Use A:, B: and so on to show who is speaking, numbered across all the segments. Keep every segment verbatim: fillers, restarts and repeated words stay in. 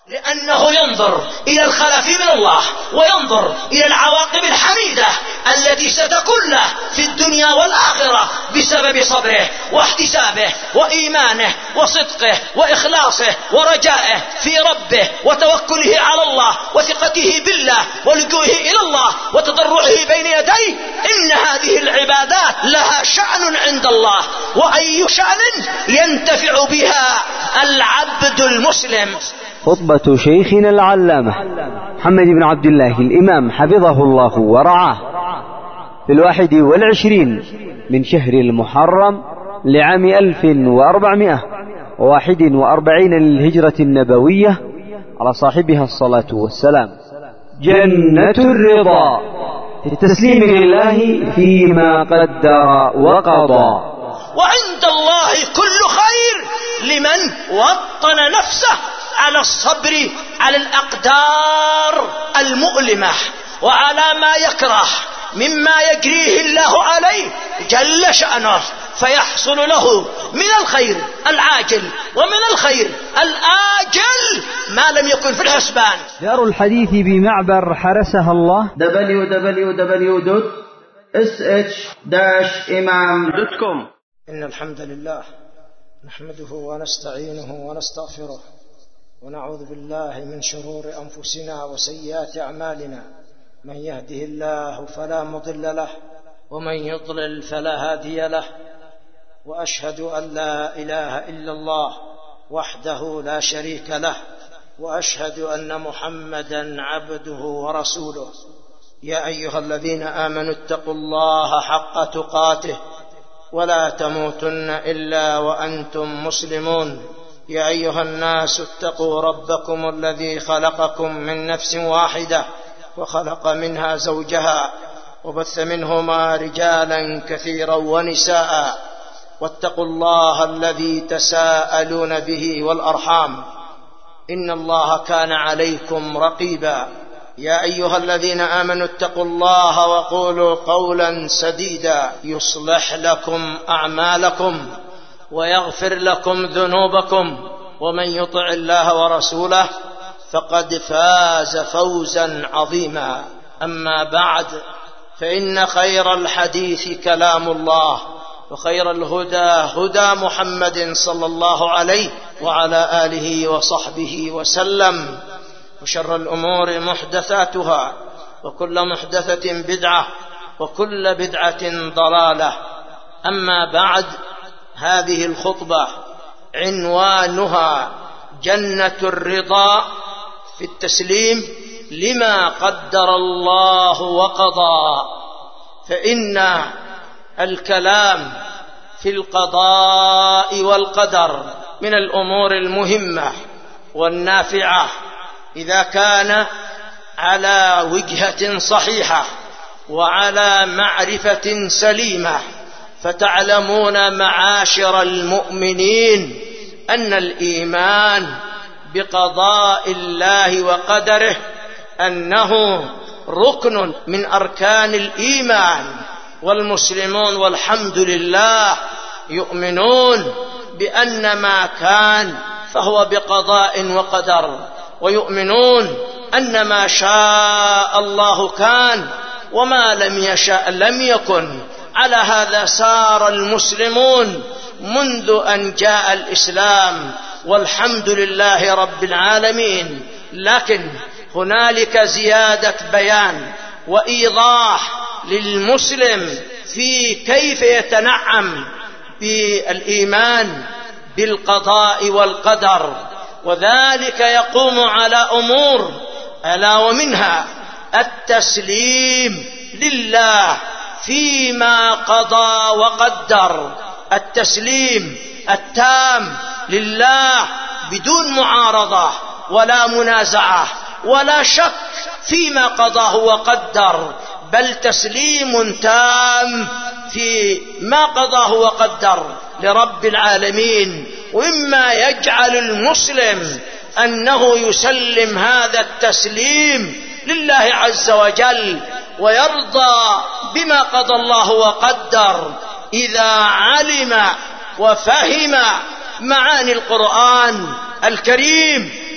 A: لأنه ينظر إلى الخلف من الله وينظر إلى العواقب الحميدة التي ستكون له في الدنيا والآخرة بسبب صبره واحتسابه وإيمانه وصدقه وإخلاصه ورجائه في ربه وتوكله على الله وثقته بالله ولجوئه إلى الله وتضرعه بين يديه. إن هذه العبادات لها شأن عند الله، وأي شأن ينتفع بها العبد المسلم.
B: خطبة شيخنا العلامة محمد بن عبد الله الإمام حفظه الله ورعاه في الواحد والعشرين من شهر المحرم لعام ألف وأربعمائة وواحد وأربعين للهجرة النبوية على صاحبها الصلاة والسلام. جنة الرضا في التسليم لله فيما قدر وقضى.
A: وعند الله كل خير لمن وطن نفسه على الصبر على الأقدار المؤلمة وعلى ما يكره مما يجريه الله عليه جل شأنه، فيحصل له من الخير العاجل ومن الخير الآجل ما لم يكن في الحسبان.
B: دار الحديث بمعبر حرسها الله
C: دبليو دبليو دبليو دوت إس إتش داش إمام دوت كوم.
D: إن الحمد لله نحمده ونستعينه ونستغفره ونعوذ بالله من شرور أنفسنا وسيئات أعمالنا. من يهده الله فلا مضل له ومن يضلل فلا هادي له، وأشهد أن لا إله إلا الله وحده لا شريك له، وأشهد أن محمدا عبده ورسوله. يا أيها الذين آمنوا اتقوا الله حق تقاته ولا تموتن إلا وأنتم مسلمون. يا أيها الناس اتقوا ربكم الذي خلقكم من نفس واحدة وخلق منها زوجها وبث منهما رجالا كثيرا ونساء، واتقوا الله الذي تساءلون به والأرحام إن الله كان عليكم رقيبا. يا أيها الذين آمنوا اتقوا الله وقولوا قولا سديدا يصلح لكم أعمالكم ويغفر لكم ذنوبكم، ومن يطع الله ورسوله فقد فاز فوزا عظيما. أما بعد، فإن خير الحديث كلام الله، وخير الهدى هدى محمد صلى الله عليه وعلى آله وصحبه وسلم، وشر الأمور محدثاتها، وكل محدثة بدعة، وكل بدعة ضلالة. أما بعد، هذه الخطبة عنوانها جنة الرضا في التسليم لما قدر الله وقضى. فإن الكلام في القضاء والقدر من الأمور المهمة والنافعة إذا كان على وجهة صحيحة وعلى معرفة سليمة. فتعلمون معاشر المؤمنين أن الإيمان بقضاء الله وقدره أنه ركن من أركان الإيمان، والمسلمون والحمد لله يؤمنون بأن ما كان فهو بقضاء وقدر، ويؤمنون أن ما شاء الله كان وما لم يشاء لم يكن. على هذا سار المسلمون منذ أن جاء الإسلام، والحمد لله رب العالمين. لكن هنالك زيادة بيان وإيضاح للمسلم في كيف يتنعم بالإيمان بالقضاء والقدر، وذلك يقوم على أمور، ألا ومنها التسليم لله فيما قضى وقدر، التسليم التام لله بدون معارضة ولا منازعة ولا شك فيما قضاه وقدر، بل تسليم تام في ما قضاه وقدر لرب العالمين. وإما يجعل المسلم أنه يسلم هذا التسليم لله عز وجل ويرضى بما قضى الله وقدر إذا علم وفهم معاني القرآن الكريم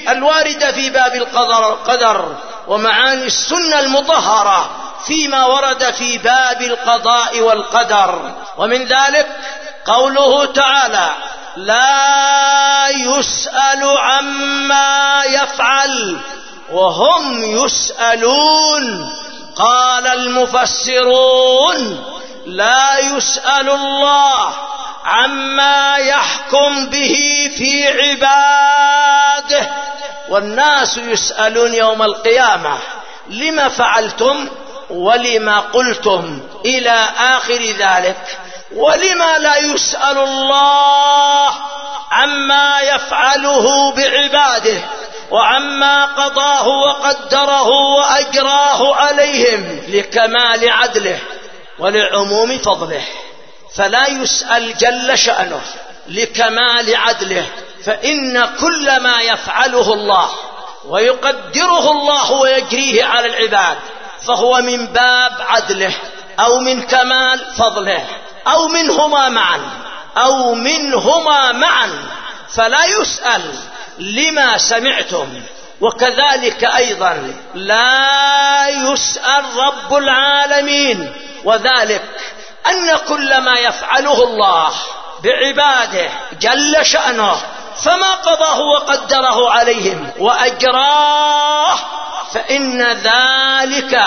A: الواردة في باب القدر ومعاني السنة المطهرة فيما ورد في باب القضاء والقدر. ومن ذلك قوله تعالى: لا يسأل عما يفعل وهم يسألون. قال المفسرون: لا يسأل الله عما يحكم به في عباده، والناس يسألون يوم القيامة: لما فعلتم ولما قلتم، إلى آخر ذلك. ولما لا يسأل الله عما يفعله بعباده وعما قضاه وقدره وأجراه عليهم لكمال عدله ولعموم فضله، فلا يسأل جل شأنه لكمال عدله، فإن كل ما يفعله الله ويقدره الله ويجريه على العباد فهو من باب عدله أو من كمال فضله أو منهما معا أو منهما معا، فلا يسأل لما سمعتم. وكذلك أيضا لا يسأل رب العالمين، وذلك أن كل ما يفعله الله بعباده جل شأنه فما قضاه وقدره عليهم وأجراه فإن ذلك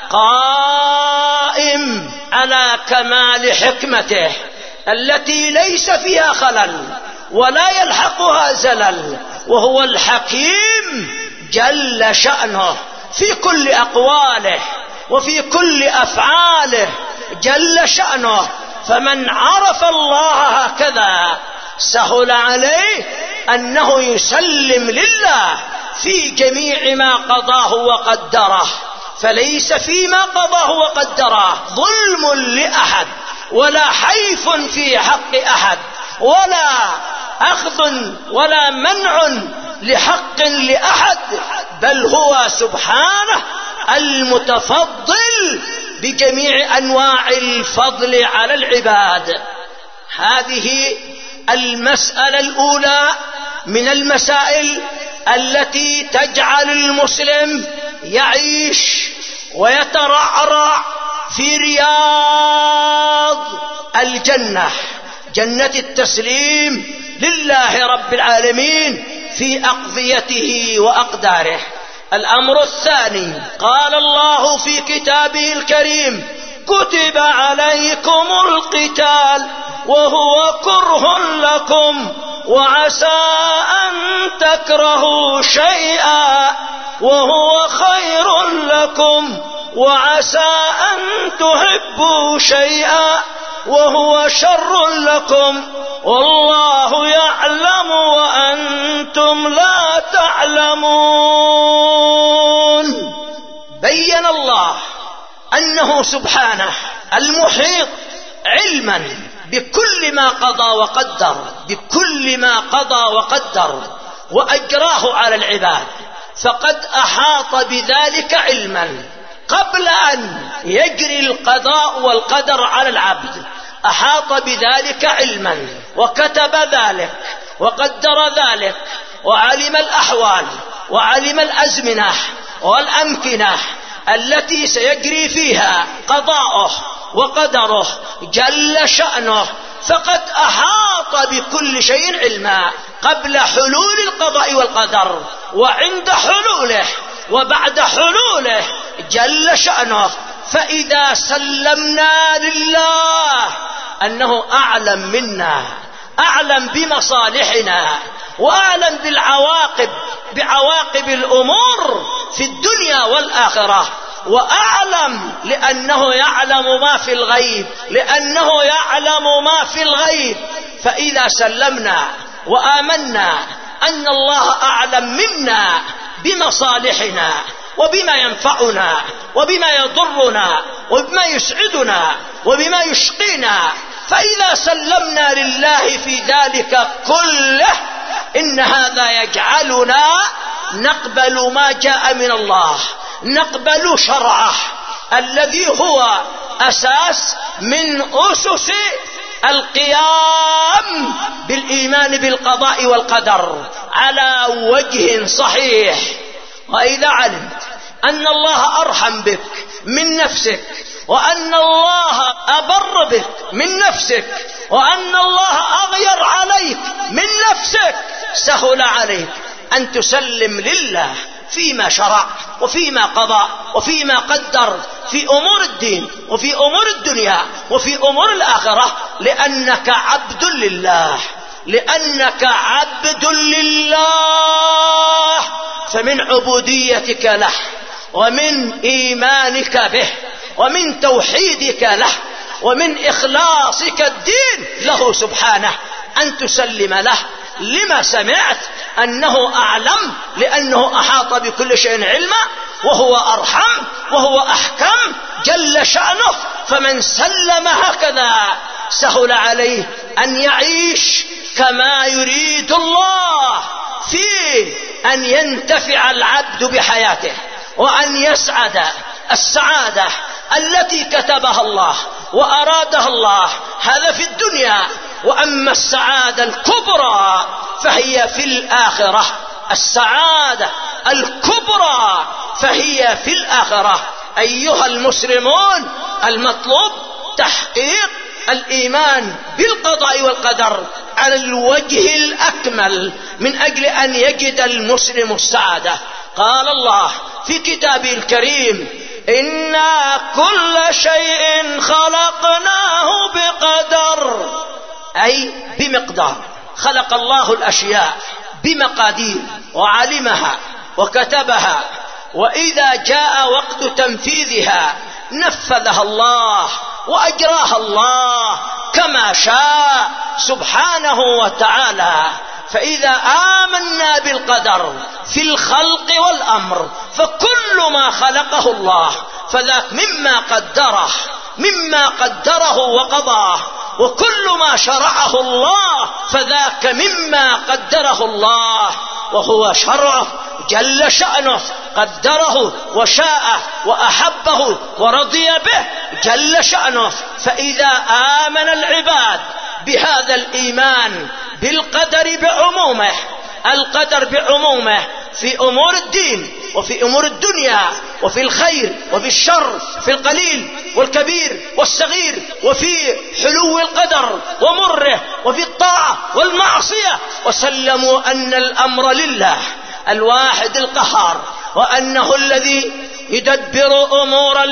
A: قائم على كمال حكمته التي ليس فيها خلل ولا يلحقها زلل، وهو الحكيم جل شأنه في كل أقواله وفي كل أفعاله جل شأنه. فمن عرف الله هكذا سهل عليه أنه يسلم لله في جميع ما قضاه وقدره، فليس فيما قضاه وقدره ظلم لأحد ولا حيف في حق أحد ولا أخذ ولا منع لحق لأحد، بل هو سبحانه المتفضل بجميع أنواع الفضل على العباد. هذه المسألة الأولى من المسائل التي تجعل المسلم يعيش ويترعرع في رياض الجنة، جنة التسليم لله رب العالمين في أقضيته وأقداره. الأمر الثاني، قال الله في كتابه الكريم: كتب عليكم القتال وهو كره لكم وعسى أن تكرهوا شيئا وهو خير لكم وعسى أن تحبوا شيئا وهو شر لكم والله يعلم وأنتم لا تعلمون. بين الله أنه سبحانه المحيط علما بكل ما قضى وقدر بكل ما قضى وقدر وأجراه على العباد، فقد أحاط بذلك علما قبل أن يجري القضاء والقدر على العبد، أحاط بذلك علما وكتب ذلك وقدر ذلك وعلم الأحوال وعلم الأزمنة والأمكنة التي سيجري فيها قضاؤه وقدره جل شأنه، فقد أحاط بكل شيء علما قبل حلول القضاء والقدر وعند حلوله وبعد حلوله جل شأنه. فإذا سلمنا لله أنه أعلم منا، أعلم بمصالحنا وأعلم بالعواقب بعواقب الأمور في الدنيا والآخرة، وأعلم لأنه يعلم ما في الغيب لأنه يعلم ما في الغيب فإذا سلمنا وآمنا أن الله أعلم منا بمصالحنا وبما ينفعنا وبما يضرنا وبما يسعدنا وبما يشقينا، فإذا سلمنا لله في ذلك كله إن هذا يجعلنا نقبل ما جاء من الله، نقبل شرعه الذي هو أساس من أسس القيام بالإيمان بالقضاء والقدر على وجه صحيح. وإذا علمت أن الله أرحم بك من نفسك، وأن الله أبر بك من نفسك، وأن الله أغير عليك من نفسك، سهل عليك أن تسلم لله فيما شرع وفيما قضى وفيما قدر في أمور الدين وفي أمور الدنيا وفي أمور الآخرة، لأنك عبد لله، لأنك عبد لله. فمن عبوديتك له ومن إيمانك به ومن توحيدك له ومن إخلاصك الدين له سبحانه أن تسلم له لما سمعت أنه أعلم، لأنه أحاط بكل شيء علما، وهو أرحم وهو أحكم جل شأنه. فمن سلم هكذا سهل عليه أن يعيش كما يريد الله، في أن ينتفع العبد بحياته وأن يسعد السعادة التي كتبها الله وأرادها الله، هذا في الدنيا. وأما السعادة الكبرى فهي في الآخرة، السعادة الكبرى فهي في الآخرة. أيها المسلمون، المطلوب تحقيق الإيمان بالقضاء والقدر على الوجه الأكمل من أجل أن يجد المسلم السعادة. قال الله في كتابه الكريم: إنا كل شيء خلقناه بقدر، أي بمقدار. خلق الله الأشياء بمقادير وعلمها وكتبها، وإذا جاء وقت تنفيذها نفذها الله وأجراها الله كما شاء سبحانه وتعالى. فإذا آمنا بالقدر في الخلق والأمر، فكل ما خلقه الله فذاك مما قدره مما قدره وقضاه، وكل ما شرعه الله فذاك مما قدره الله، وهو شرعه جل شأنه، قدره وشاءه وأحبه ورضي به جل شأنه. فإذا آمن العباد بهذا الإيمان بالقدر بعمومه، القدر بعمومه في أمور الدين وفي أمور الدنيا وفي الخير وفي الشر، في القليل والكبير والصغير، وفي حلو القدر ومره، وفي الطاعة والمعصية، وسلموا أن الأمر لله الواحد القهار، وأنه الذي يدبر أمور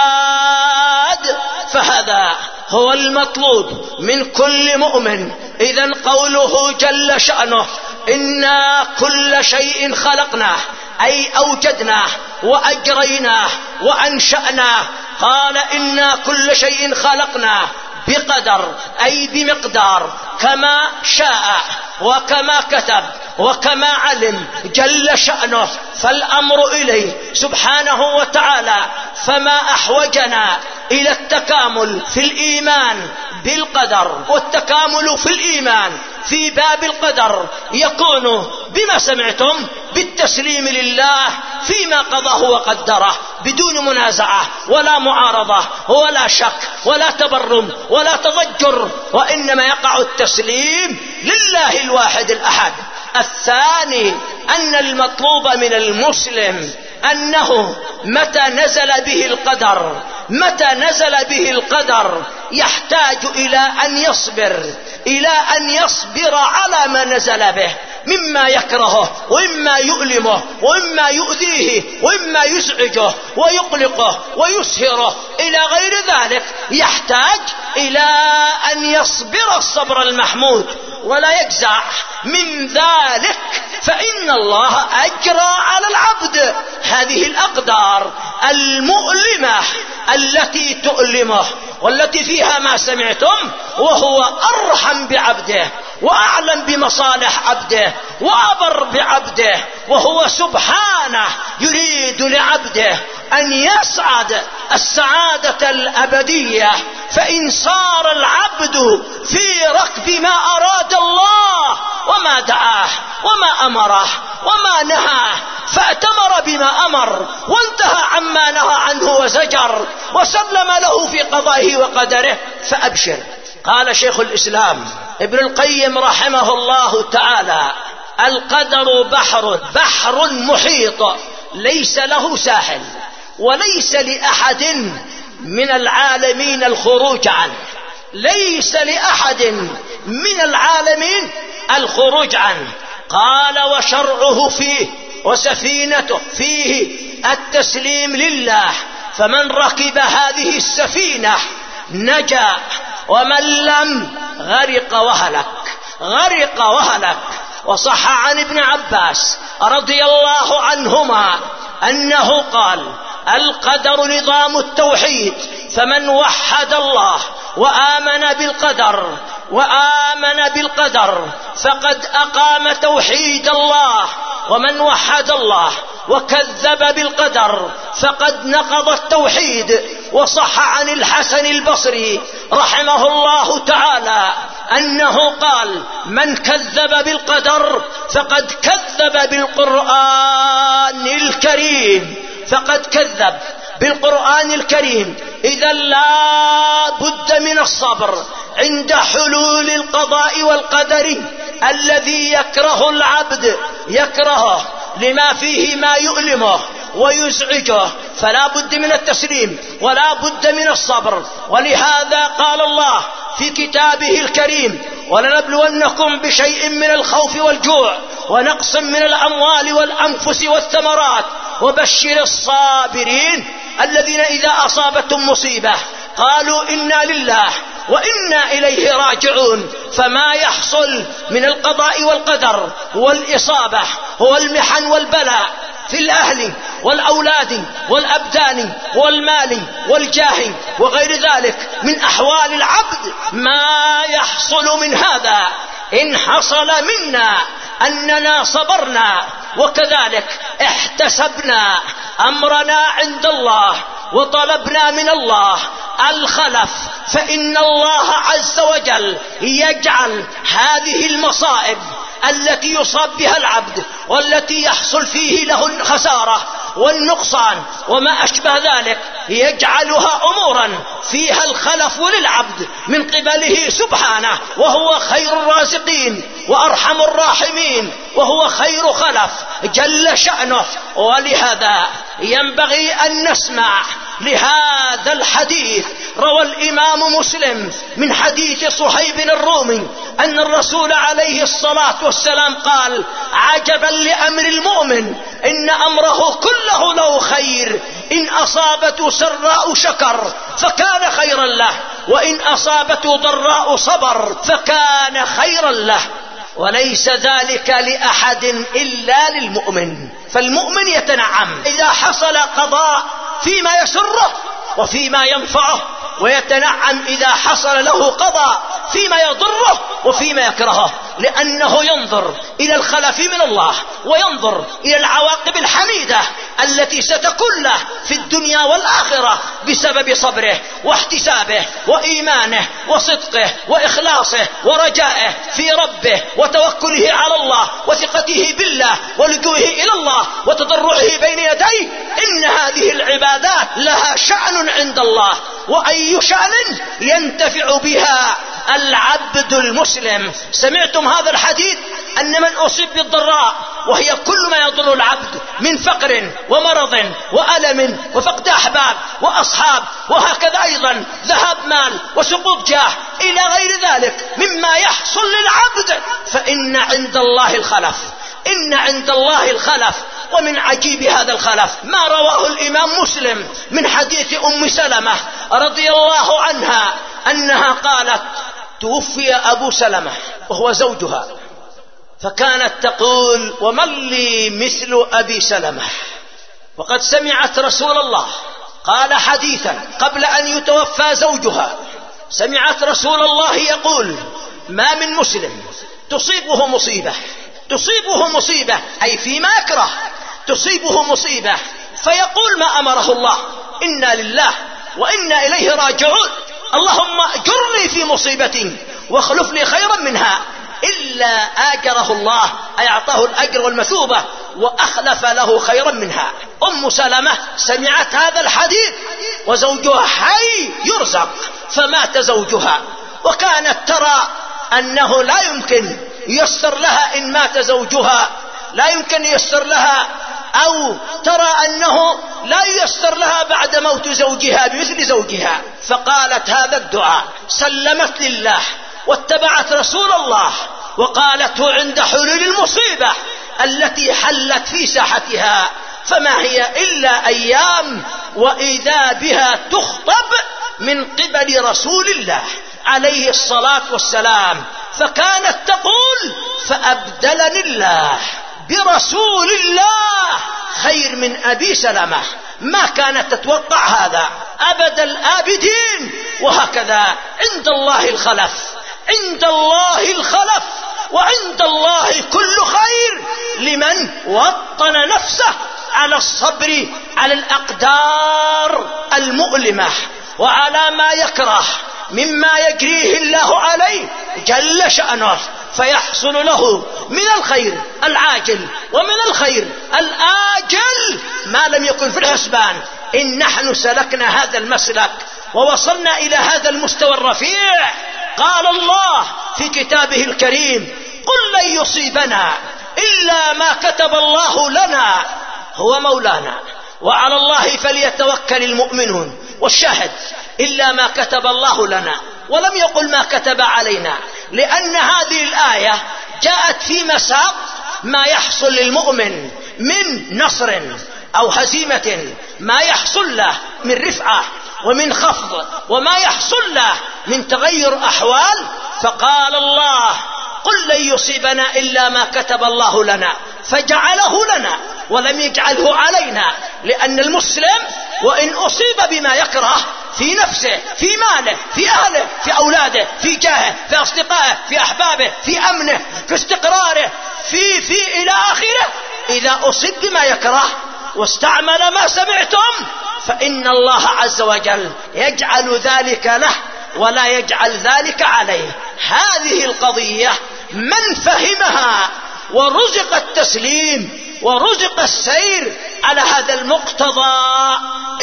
A: العباد، فهذا هو المطلوب من كل مؤمن. إذن قوله جل شأنه: إنا كل شيء خلقناه، أي أوجدناه وأجريناه وأنشأناه. قال: إنا كل شيء خلقناه بقدر، أي بمقدار، كما شاء وكما كتب وكما علم جل شأنه. فالأمر إليه سبحانه وتعالى. فما أحوجنا إلى التكامل في الإيمان بالقدر، والتكامل في الإيمان في باب القدر يكون بما سمعتم بالتسليم لله فيما قضاه وقدره، بدون منازعة ولا معارضة ولا شك ولا تبرم ولا تضجر، وإنما يقع التسليم لله الواحد الأحد. الثاني أن المطلوب من المسلم أنه متى نزل به القدر متى نزل به القدر يحتاج إلى أن يصبر إلى أن يصبر على ما نزل به مما يكرهه وإما يؤلمه وإما يؤذيه وإما يزعجه ويقلقه ويسهره إلى غير ذلك. يحتاج إلى أن يصبر الصبر المحمود ولا يجزع من ذلك، فإن الله أجرى على العبد هذه الأقدار المؤلمة التي تؤلمه والتي فيها ما سمعتم، وهو أرحم بعبده وأعلم بمصالح عبده وأبر بعبده، وهو سبحانه يريد لعبده أن يسعد السعادة الأبدية. فإن صار العبد في ركب ما أراد الله وما دعاه وما أمره وما نهاه، فأتمر بما أمر وانتهى عما نهى عنه وزجر وسلم له في قضائه وقدره، فأبشر. قال شيخ الإسلام ابن القيم رحمه الله تعالى: القدر بحر بحر محيط ليس له ساحل، وليس لأحد من العالمين الخروج عنه، ليس لأحد من العالمين الخروج عنه. قال وشرعه فيه وسفينته فيه التسليم لله، فمن ركب هذه السفينة نجا، ومن لم غرق وهلك، غرق وهلك. وصح عن ابن عباس رضي الله عنهما أنه قال القدر نظام التوحيد، فمن وحد الله وآمن بالقدر وآمن بالقدر فقد أقام توحيد الله، ومن وحد الله وكذب بالقدر فقد نقض التوحيد. وصح عن الحسن البصري رحمه الله تعالى أنه قال من كذب بالقدر فقد كذب بالقرآن الكريم، فقد كذب بالقرآن الكريم. إذا لا بد من الصبر عند حلول القضاء والقدر الذي يكره العبد، يكرهه لما فيه ما يؤلمه ويزعجه، فلا بد من التسليم ولا بد من الصبر. ولهذا قال الله في كتابه الكريم ولنبلونكم بشيء من الخوف والجوع ونقص من الأموال والأنفس والثمرات وبشر الصابرين الذين إذا أصابتهم مصيبة قالوا إنا لله وإنا إليه راجعون. فما يحصل من القضاء والقدر والإصابة هو المحن والبلاء في الأهل والأولاد والأبدان والمال والجاه وغير ذلك من أحوال العبد. ما يحصل من هذا إن حصل منا أننا صبرنا وكذلك احتسبنا أمرنا عند الله وطلبنا من الله الخلف، فإن الله عز وجل يجعل هذه المصائب التي يصاب بها العبد والتي يحصل فيه له الخسارة والنقصان وما أشبه ذلك، يجعلها أمورا فيها الخلف للعبد من قبله سبحانه، وهو خير الرازقين وأرحم الراحمين وهو خير خلف جل شأنه. ولهذا ينبغي أن نسمع لهذا الحديث. روى الإمام مسلم من حديث صهيب الرومي أن الرسول عليه الصلاة والسلام قال عجبا لأمر المؤمن إن أمره كله له خير، إن أصابته سراء شكر فكان خيرا له، وإن أصابته ضراء صبر فكان خيرا له، وليس ذلك لأحد إلا للمؤمن. فالمؤمن يتنعم إذا حصل قضاء فيما يسره وفيما ينفعه، ويتنعم إذا حصل له قضاء فيما يضره وفيما يكرهه، لأنه ينظر إلى الخلف من الله وينظر إلى العواقب الحميدة التي ستكون له في الدنيا والآخرة بسبب صبره واحتسابه وإيمانه وصدقه وإخلاصه ورجائه في ربه وتوكله على الله وثقته بالله ولجوئه إلى الله وتضرعه بين يديه. إن هذه العبادات لها شأن عند الله، وأي شأن ينتفع بها العبد المسلم. سمعتم هذا الحديث أن من أصيب بالضراء وهي كل ما يضر العبد من فقر ومرض وألم وفقد أحباب وأصحاب، وهكذا أيضا ذهاب مال وسقوط جاه إلى غير ذلك مما يحصل للعبد، فإن عند الله الخلف، إن عند الله الخلف. ومن عجيب هذا الخلف ما رواه الإمام مسلم من حديث أم سلمة رضي الله عنها أنها قالت توفي أبو سلمة وهو زوجها، فكانت تقول ومن لي مثل أبي سلمة، وقد سمعت رسول الله قال حديثا قبل أن يتوفى زوجها، سمعت رسول الله يقول ما من مسلم تصيبه مصيبة، تصيبه مصيبة أي فيما يكره، تصيبه مصيبة فيقول ما أمره الله إنا لله وإنا إليه راجعون، اللهم أجرني في مصيبتي واخلف لي خيرا منها، إلا آجره الله أي أعطاه الأجر والمثوبة وأخلف له خيرا منها. أم سلمة سمعت هذا الحديث وزوجها حي يرزق، فمات زوجها، وكانت ترى أنه لا يمكن ييسر لها إن مات زوجها، لا يمكن ييسر لها، أو ترى أنه لا ييسر لها بعد موت زوجها بمثل زوجها، فقالت هذا الدعاء، سلمت لله واتبعت رسول الله وقالته عند حلول المصيبة التي حلت في ساحتها، فما هي إلا أيام وإذا بها تخطب من قبل رسول الله عليه الصلاة والسلام، فكانت تقول فأبدلني الله برسول الله خير من أبي سلمة. ما كانت تتوقع هذا أبد الآبدين. وهكذا عند الله الخلف، عند الله الخلف، وعند الله كل خير لمن وطن نفسه على الصبر على الأقدار المؤلمة وعلى ما يكره مما يجريه الله عليه جل شأنه، فيحصل له من الخير العاجل ومن الخير الآجل ما لم يكن في الحسبان. إن نحن سلكنا هذا المسلك ووصلنا إلى هذا المستوى الرفيع، قال الله في كتابه الكريم قل لن يصيبنا إلا ما كتب الله لنا هو مولانا وعلى الله فليتوكل المؤمنون. والشاهد إلا ما كتب الله لنا، ولم يقل ما كتب علينا، لأن هذه الآية جاءت في مساق ما يحصل للمؤمن من نصر أو هزيمة، ما يحصل له من رفعة ومن خفض، وما يحصل له من تغير أحوال. فقال الله قل لن يصيبنا إلا ما كتب الله لنا، فجعله لنا ولم يجعله علينا، لأن المسلم وإن أصيب بما يكره في نفسه، في ماله، في أهله، في أولاده، في جاهه، في أصدقائه، في أحبابه، في أمنه، في استقراره، في في إلى آخره، إذا أصيب بما يكره واستعمل ما سمعتم فإن الله عز وجل يجعل ذلك له ولا يجعل ذلك عليه. هذه القضية من فهمها ورزق التسليم ورزق السير على هذا المقتضى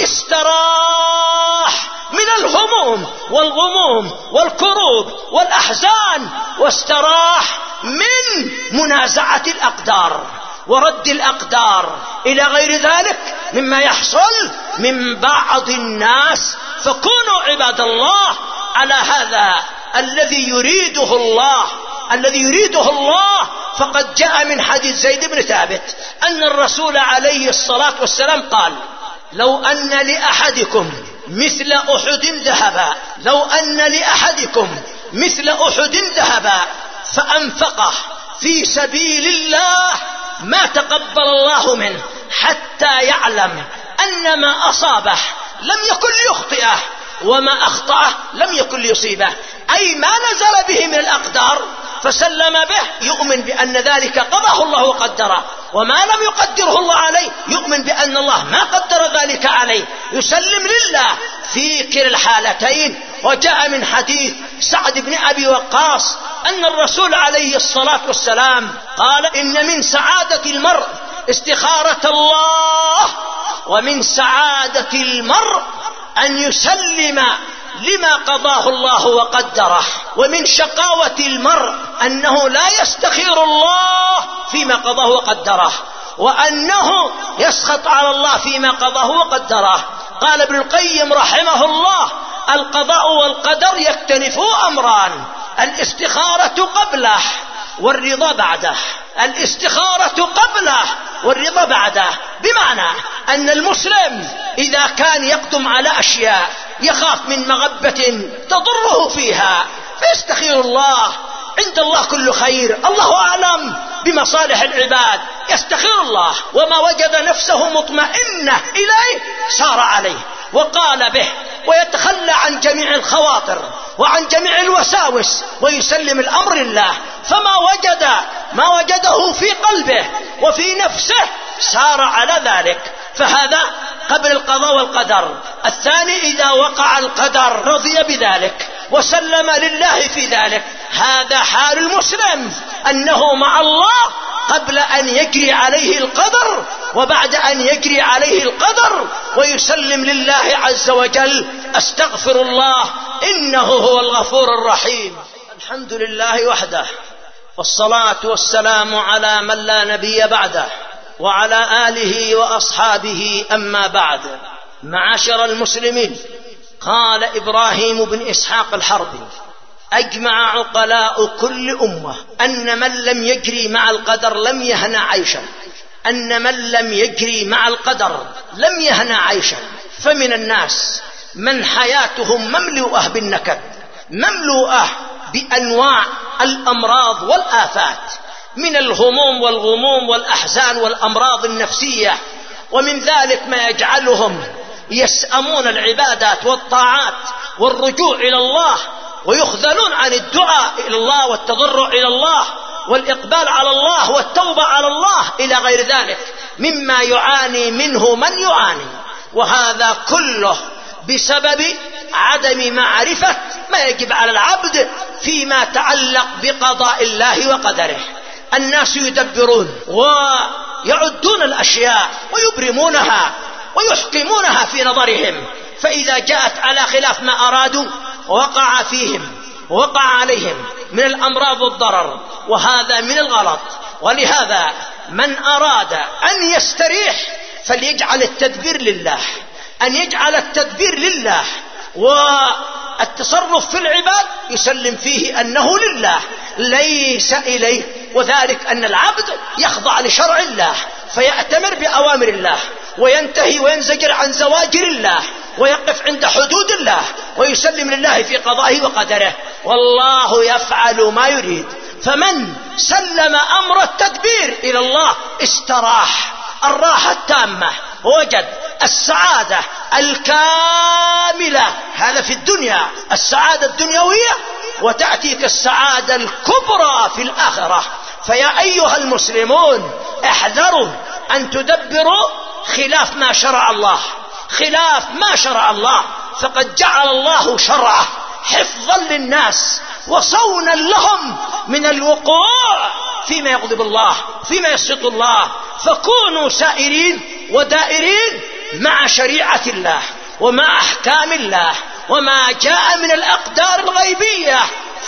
A: استراح من الهموم والغموم والكروب والأحزان، واستراح من منازعة الأقدار ورد الأقدار إلى غير ذلك مما يحصل من بعض الناس. فكونوا عباد الله على هذا الذي يريده الله الذي يريده الله فقد جاء من حديث زيد بن ثابت أن الرسول عليه الصلاة والسلام قال لو أن لأحدكم مثل أحد ذهبا لو أن لأحدكم مثل أحد ذهبا فأنفقه في سبيل الله ما تقبل الله منه حتى يعلم أن ما أصابه لم يكن ليخطئه وما أخطأه لم يكن ليصيبه، أي ما نزل به من الأقدار فسلم به يؤمن بأن ذلك قضاه الله وقدره، وما لم يقدره الله عليه يؤمن بأن الله ما قدر ذلك عليه، يسلم لله في كلا الحالتين. وجاء من حديث سعد بن أبي وقاص أن الرسول عليه الصلاة والسلام قال إن من سعادة المرء استخارة الله، ومن سعادة المرء أن يسلم لما قضاه الله وقدره، ومن شقاوة المرء أنه لا يستخير الله فيما قضاه وقدره، وأنه يسخط على الله فيما قضاه وقدره. قال ابن القيم رحمه الله القضاء والقدر يكتنفوا أمران، الاستخارة قبله والرضا بعده، الاستخارة قبله والرضا بعده، بمعنى أن المسلم إذا كان يقدم على أشياء يخاف من مغبة تضره فيها فيستخير الله، عند الله كل خير، الله أعلم بمصالح العباد، يستخير الله، وما وجد نفسه مطمئنة إليه سار عليه وقال به، ويتخلى عن جميع الخواطر وعن جميع الوساوس ويسلم الأمر لله، فما وجد ما وجده في قلبه وفي نفسه سار على ذلك، فهذا قبل القضاء والقدر. الثاني إذا وقع القدر رضي بذلك وسلم لله في ذلك، هذا حال المسلم أنه مع الله قبل أن يجري عليه القدر وبعد أن يجري عليه القدر، ويسلم لله عز وجل أستغفر الله إنه هو الغفور الرحيم. الحمد لله وحده والصلاة والسلام على من لا نبي بعده وعلى آله وأصحابه، أما بعد. معاشر المسلمين، قال إبراهيم بن إسحاق الحربي: أجمع عقلاء كل أمة أن من لم يجري مع القدر لم يهنى عيشا، أن من لم يجري مع القدر لم يهنى عيشا. فمن الناس من حياتهم مملوءة بالنكد، مملوءة بأنواع الأمراض والآفات، من الهموم والغموم والأحزان والأمراض النفسية، ومن ذلك ما يجعلهم يسأمون العبادات والطاعات والرجوع إلى الله، ويخذلون عن الدعاء إلى الله والتضرع إلى الله والإقبال على الله والتوبة على الله إلى غير ذلك مما يعاني منه من يعاني. وهذا كله بسبب عدم معرفة ما يجب على العبد فيما تعلق بقضاء الله وقدره. الناس يدبرون ويعدون الأشياء ويبرمونها ويحكمونها في نظرهم، فإذا جاءت على خلاف ما أرادوا وقع فيهم وقع عليهم من الأمراض والضرر، وهذا من الغلط. ولهذا من أراد أن يستريح فليجعل التدبير لله، أن يجعل التدبير لله، والتصرف في العباد يسلم فيه أنه لله ليس إليه، وذلك أن العبد يخضع لشرع الله فيأتمر بأوامر الله وينتهي وينزجر عن زواجر الله ويقف عند حدود الله ويسلم لله في قضائه وقدره، والله يفعل ما يريد. فمن سلم أمر التدبير إلى الله استراح الراحة التامة، ووجد السعادة الكاملة. هذا في الدنيا السعادة الدنيوية، وتأتيك السعادة الكبرى في الآخرة. فيا أيها المسلمون، احذروا أن تدبروا خلاف ما شرع الله، خلاف ما شرع الله، فقد جعل الله شرعه حفظا للناس وصونا لهم من الوقوع فيما يغضب الله، فيما يسخط الله. فكونوا سائرين ودائرين مع شريعة الله ومع أحكام الله وما جاء من الأقدار الغيبية،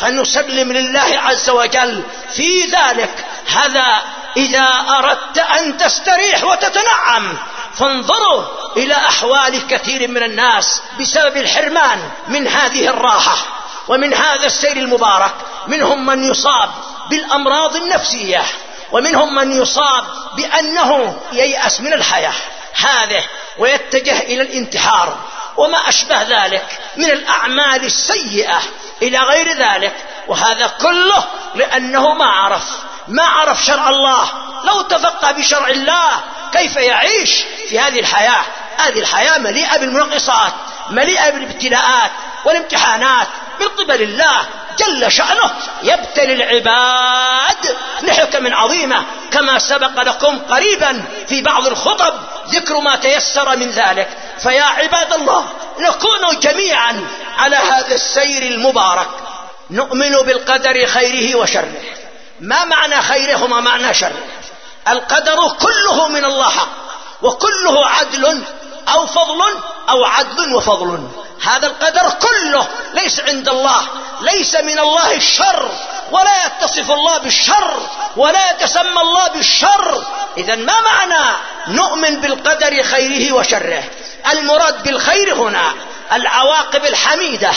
A: فنسلم لله عز وجل في ذلك. هذا إذا أردت أن تستريح وتتنعم. فانظروا إلى أحوال كثير من الناس بسبب الحرمان من هذه الراحة ومن هذا السير المبارك. منهم من يصاب بالأمراض النفسية، ومنهم من يصاب بأنه ييأس من الحياة هذه ويتجه إلى الانتحار وما أشبه ذلك من الأعمال السيئة إلى غير ذلك. وهذا كله لأنه ما عرف ما عرف شرع الله. لو تفقه بشرع الله كيف يعيش في هذه الحياة؟ هذه الحياة مليئة بالمنقصات، مليئة بالابتلاءات والامتحانات من قبل الله جل شأنه، يبتلي العباد لحكم عظيمة، كما سبق لكم قريبا في بعض الخطب ذكر ما تيسر من ذلك. فيا عباد الله، نكون جميعا على هذا السير المبارك، نؤمن بالقدر خيره وشره. ما معنى خيره وما معنى شره؟ القدر كله من الله حق، وكله عدل أو فضل أو عدل وفضل. هذا القدر كله ليس عند الله، ليس من الله الشر، ولا يتصف الله بالشر، ولا يتسمى الله بالشر. إذن ما معنى نؤمن بالقدر خيره وشره؟ المراد بالخير هنا العواقب الحميدة،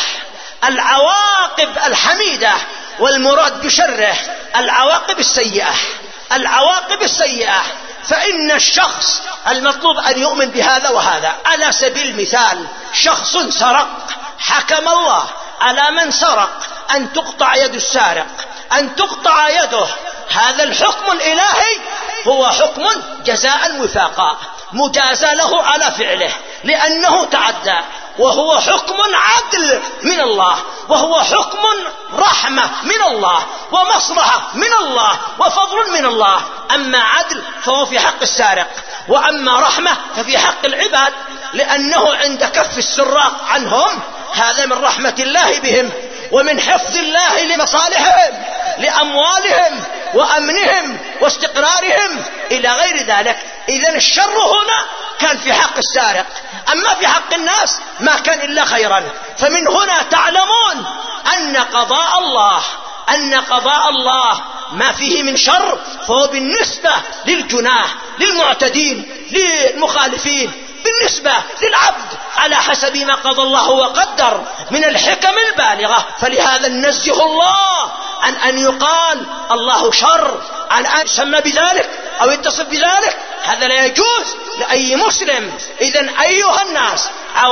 A: العواقب الحميدة، والمراد بشره العواقب السيئة، العواقب السيئة. فإن الشخص المطلوب أن يؤمن بهذا وهذا. على سبيل المثال، شخص سرق، حكم الله على من سرق أن تقطع يد السارق، أن تقطع يده. هذا الحكم الإلهي هو حكم جزاء وفاقا، مجازى له على فعله لأنه تعدى، وهو حكم عدل من الله، وهو حكم رحمة من الله، ومصلحة من الله، وفضل من الله. أما عدل فهو في حق السارق، وأما رحمة ففي حق العباد، لأنه عند كف السراق عنهم هذا من رحمة الله بهم ومن حفظ الله لمصالحهم، لأموالهم وأمنهم واستقرارهم إلى غير ذلك. إذن الشر هنا كان في حق السارق، أما في حق الناس ما كان إلا خيرا. فمن هنا تعلمون أن قضاء الله أن قضاء الله ما فيه من شر فهو بالنسبة للجناح للمعتدين للمخالفين بالنسبة للعبد على حسب ما قضى الله وقدر من الحكم البالغة. فلهذا نزه الله عن أن يقال الله شر، عن أن يسمى بذلك أو يتصف بذلك، هذا لا يجوز لأي مسلم. إذن أيها الناس،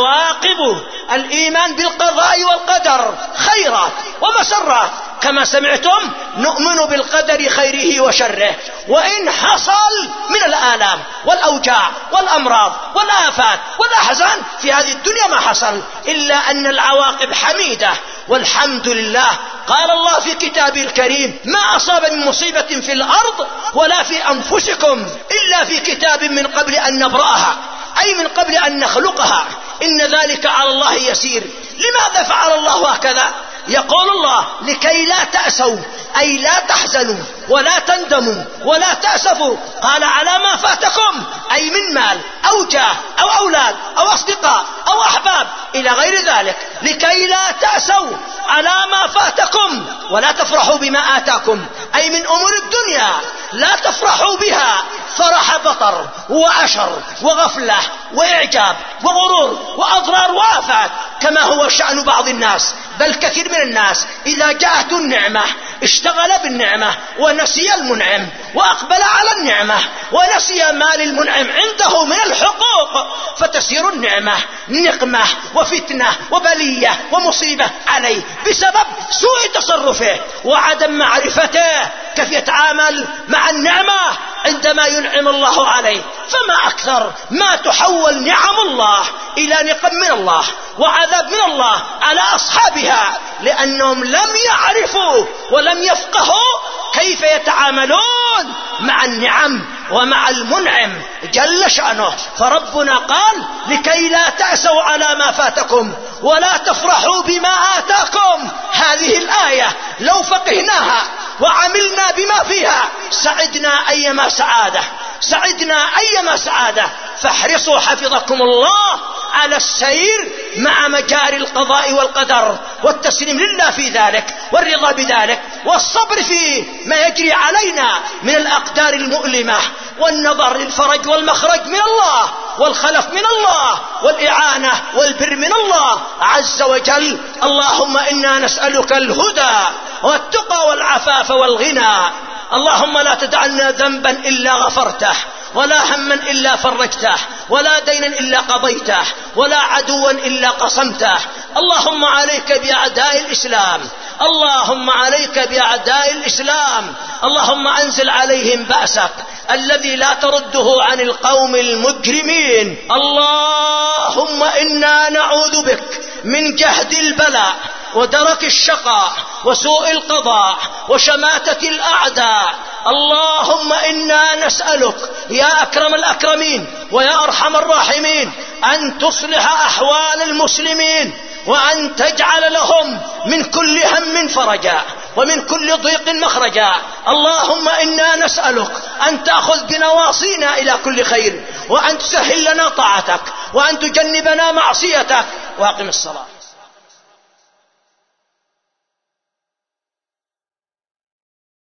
A: عواقب الإيمان بالقضاء والقدر خيرات ومسرات، كما سمعتم نؤمن بالقدر خيره وشره، وإن حصل من الآلام والأوجاع والأمراض والآفات والأحزان في هذه الدنيا ما حصل، إلا أن العواقب حميدة والحمد لله. قال الله في كتابه الكريم: ما أصاب من مصيبة في الأرض ولا في أنفسكم إلا في كتاب من قبل أن نبرأها، أي من قبل أن نخلقها، إن ذلك على الله يسير. لماذا فعل الله هكذا؟ يقول الله: لكي لا تأسوا، أي لا تحزنوا ولا تندموا ولا تأسفوا. قال: على ما فاتكم، أي من مال أو جاه أو أولاد أو أصدقاء أو أحباب إلى غير ذلك، لكي لا تأسوا على ما فاتكم ولا تفرحوا بما آتاكم، أي من أمور الدنيا لا تفرحوا بها فرح بطر وعشر وغفلة وإعجاب وغرور وأضرار وآفات، كما هو شأن بعض الناس، بل كثير من الناس إذا جاءته النعمة اشتغل بالنعمة ونسي المنعم، وأقبل على النعمة ونسي ما للمنعم عنده من الحقوق، فتسير النعمة نقمة وفتنة وبلية ومصيبة عليه بسبب سوء تصرفه وعدم معرفته كيف يتعامل مع النعمة عندما ينعم الله عليه. فما أكثر ما تحول نعم الله إلى نقم من الله وعذاب من الله على أصحابها، لأنهم لم يعرفوا ولم يفقهوا كيف يتعاملون مع النعم ومع المنعم جل شأنه. فربنا قال: لكي لا تأسوا على ما فاتكم ولا تفرحوا بما آتاكم. هذه الآية لو فقهناها وعملنا بما فيها سعدنا أيما سعادة، سعدنا أيما سعادة. فاحرصوا حفظكم الله على السير مع مجاري القضاء والقدر، والتسليم لله في ذلك، والرضا بذلك، والصبر في ما يجري علينا من الأقدار المؤلمة، والنظر للفرج والمخرج من الله، والخلف من الله، والإعانة والبر من الله عز وجل. اللهم إنا نسألك الهدى والتقى والعفاف والغنى. اللهم لا تدع لنا ذنبا إلا غفرته، ولا هما إلا فرجته، ولا دينا إلا قضيته، ولا عدوا إلا قصمته. اللهم عليك بأعداء الإسلام، اللهم عليك بأعداء الإسلام. اللهم أنزل عليهم بأسك الذي لا ترده عن القوم المجرمين. اللهم إنا نعوذ بك من جهد البلاء ودرك الشقاء وسوء القضاء وشماتة الأعداء. اللهم إنا نسألك يا أكرم الأكرمين ويا أرحم الراحمين أن تصلح أحوال المسلمين، وأن تجعل لهم من كل هم فرجا ومن كل ضيق مخرجا. اللهم إنا نسألك أن تأخذ بنواصينا إلى كل خير، وأن تسهل لنا طاعتك، وأن تجنبنا معصيتك. وأقم الصلاة.